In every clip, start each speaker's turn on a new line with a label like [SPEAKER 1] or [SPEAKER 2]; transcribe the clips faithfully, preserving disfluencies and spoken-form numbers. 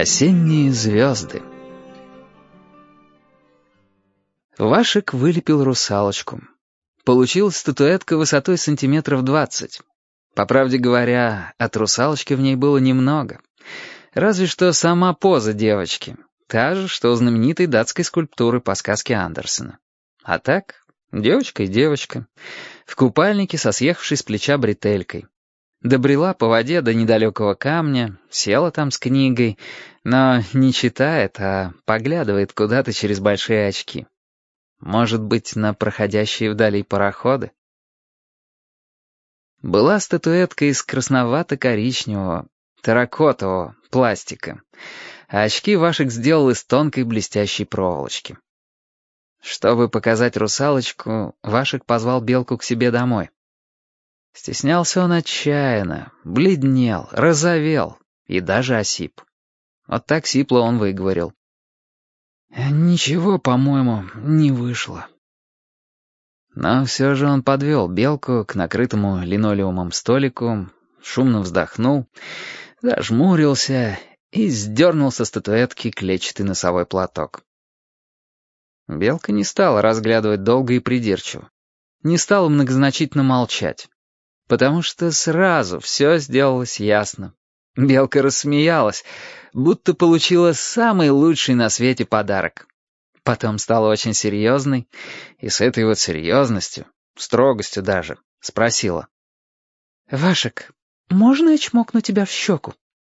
[SPEAKER 1] Осенние звезды. Вашек вылепил русалочку. Получилась статуэтка высотой сантиметров двадцать. По правде говоря, от русалочки в ней было немного. Разве что сама поза девочки, та же, что у знаменитой датской скульптуры по сказке Андерсена. А так, девочка и девочка, в купальнике со съехавшей с плеча бретелькой. Добрела по воде до недалекого камня, села там с книгой, но не читает, а поглядывает куда-то через большие очки. Может быть, на проходящие вдали пароходы? Была статуэтка из красновато-коричневого, терракотового пластика, а очки Вашек сделал из тонкой блестящей проволочки. Чтобы показать русалочку, Вашек позвал Белку к себе домой. Стеснялся он отчаянно, бледнел, розовел и даже осип. Вот так сипло он выговорил: «Ничего, по-моему, не вышло». Но все же он подвел Белку к накрытому линолеумом столику, шумно вздохнул, зажмурился и сдернул со статуэтки клетчатый носовой платок. Белка не стала разглядывать долго и придирчиво, не стала многозначительно молчать, потому что сразу все сделалось ясно. Белка рассмеялась, будто получила самый лучший на свете подарок. Потом стала очень серьезной, и с этой вот серьезностью, строгостью даже, спросила: «Вашек, можно я чмокну тебя в щеку?»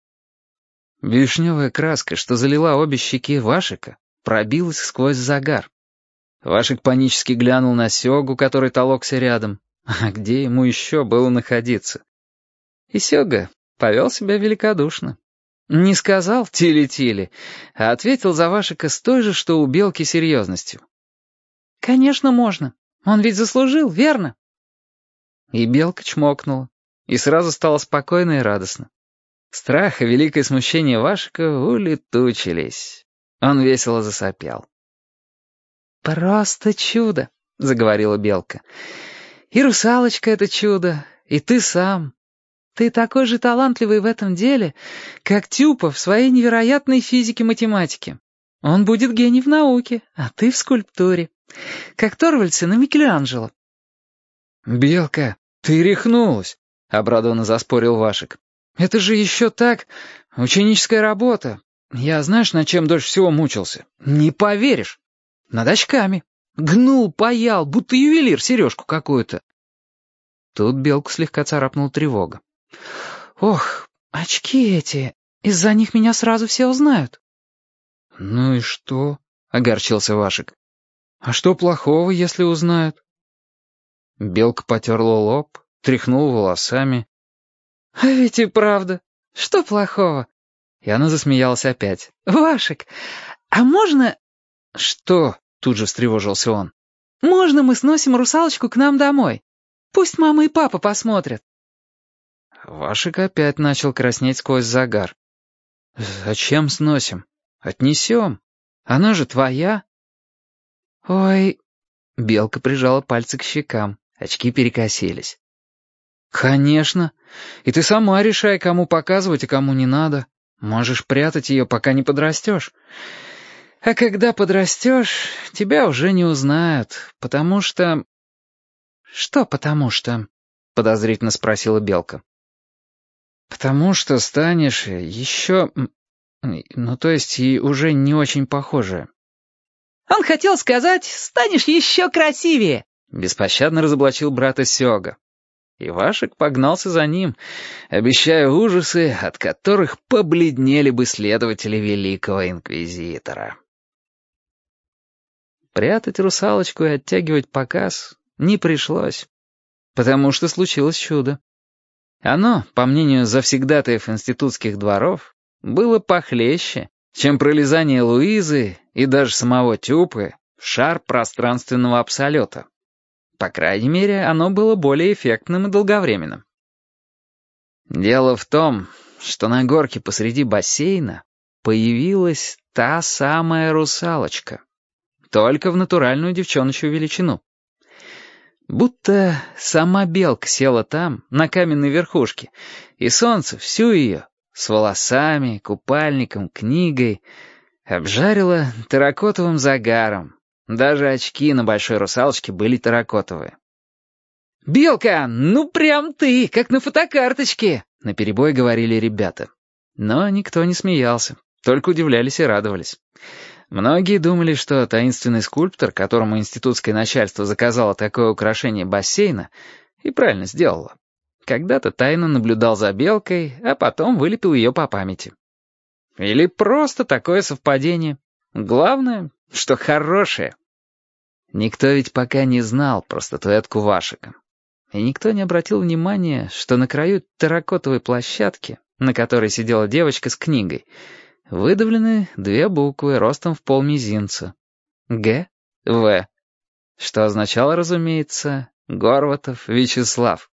[SPEAKER 1] Вишневая краска, что залила обе щеки Вашека, пробилась сквозь загар. Вашек панически глянул на Сёгу, который толокся рядом. А где ему еще было находиться? И Сёга повел себя великодушно. Не сказал «тили-тили», а ответил за Вашека с той же, что у Белки, серьезностью. «Конечно, можно. Он ведь заслужил, верно?» И Белка чмокнула, и сразу стало спокойно и радостно. Страх и великое смущение Вашека улетучились. Он весело засопел. «Просто чудо», — заговорила Белка. «И русалочка — это чудо, и ты сам. Ты такой же талантливый в этом деле, как Тюпа в своей невероятной физике-математике. Он будет гений в науке, а ты в скульптуре. Как Торвальдсен и Микеланджело». «Белка, ты рехнулась», — обрадованно заспорил Вашек. «Это же еще так, ученическая работа. Я знаешь, над чем дольше всего мучился? Не поверишь. Над очками. Гнул, паял, будто ювелир сережку какую-то». Тут Белку слегка царапнула тревога. «Ох, очки эти, из-за них меня сразу все узнают». «Ну и что?» — огорчился Вашек. «А что плохого, если узнают?» Белка потерла лоб, тряхнула волосами. «А ведь и правда. Что плохого?» И она засмеялась опять. «Вашек, а можно...» «Что?» — тут же встревожился он. «Можно мы сносим русалочку к нам домой? Пусть мама и папа посмотрят». Вашек опять начал краснеть сквозь загар. «Зачем сносим? Отнесем. Она же твоя». «Ой...» Белка прижала пальцы к щекам, очки перекосились. «Конечно. И ты сама решай, кому показывать, а кому не надо. Можешь прятать ее, пока не подрастешь. А когда подрастешь, тебя уже не узнают, потому что...» «Что потому что?» — подозрительно спросила Белка. «Потому что станешь еще... ну, то есть и уже не очень похожая».
[SPEAKER 2] «Он хотел сказать, станешь еще красивее!»
[SPEAKER 1] — беспощадно разоблачил брата Сёга. И Вашек погнался за ним, обещая ужасы, от которых побледнели бы следователи великого инквизитора. Прятать русалочку и оттягивать показ не пришлось, потому что случилось чудо. Оно, по мнению завсегдатаев институтских дворов, было похлеще, чем пролезание Луизы и даже самого Тюпы в шар пространственного абсолюта. По крайней мере, оно было более эффектным и долговременным. Дело в том, что на горке посреди бассейна появилась та самая русалочка, только в натуральную девчоночью величину. Будто сама Белка села там, на каменной верхушке, и солнце всю ее, с волосами, купальником, книгой, обжарила терракотовым загаром. Даже очки на большой русалочке были терракотовые. «Белка, ну прям ты, как на фотокарточке!» — наперебой говорили ребята. Но никто не смеялся, только удивлялись и радовались. Многие думали, что таинственный скульптор, которому институтское начальство заказало такое украшение бассейна, и правильно сделало. Когда-то тайно наблюдал за белкой, а потом вылепил ее по памяти. Или просто такое совпадение. Главное, что хорошее. Никто ведь пока не знал про статуэтку Вашика. И никто не обратил внимания, что на краю терракотовой площадки, на которой сидела девочка с книгой, выдавлены две буквы ростом в полмизинца. Г. В. Что означало, разумеется, Горватов Вячеслав.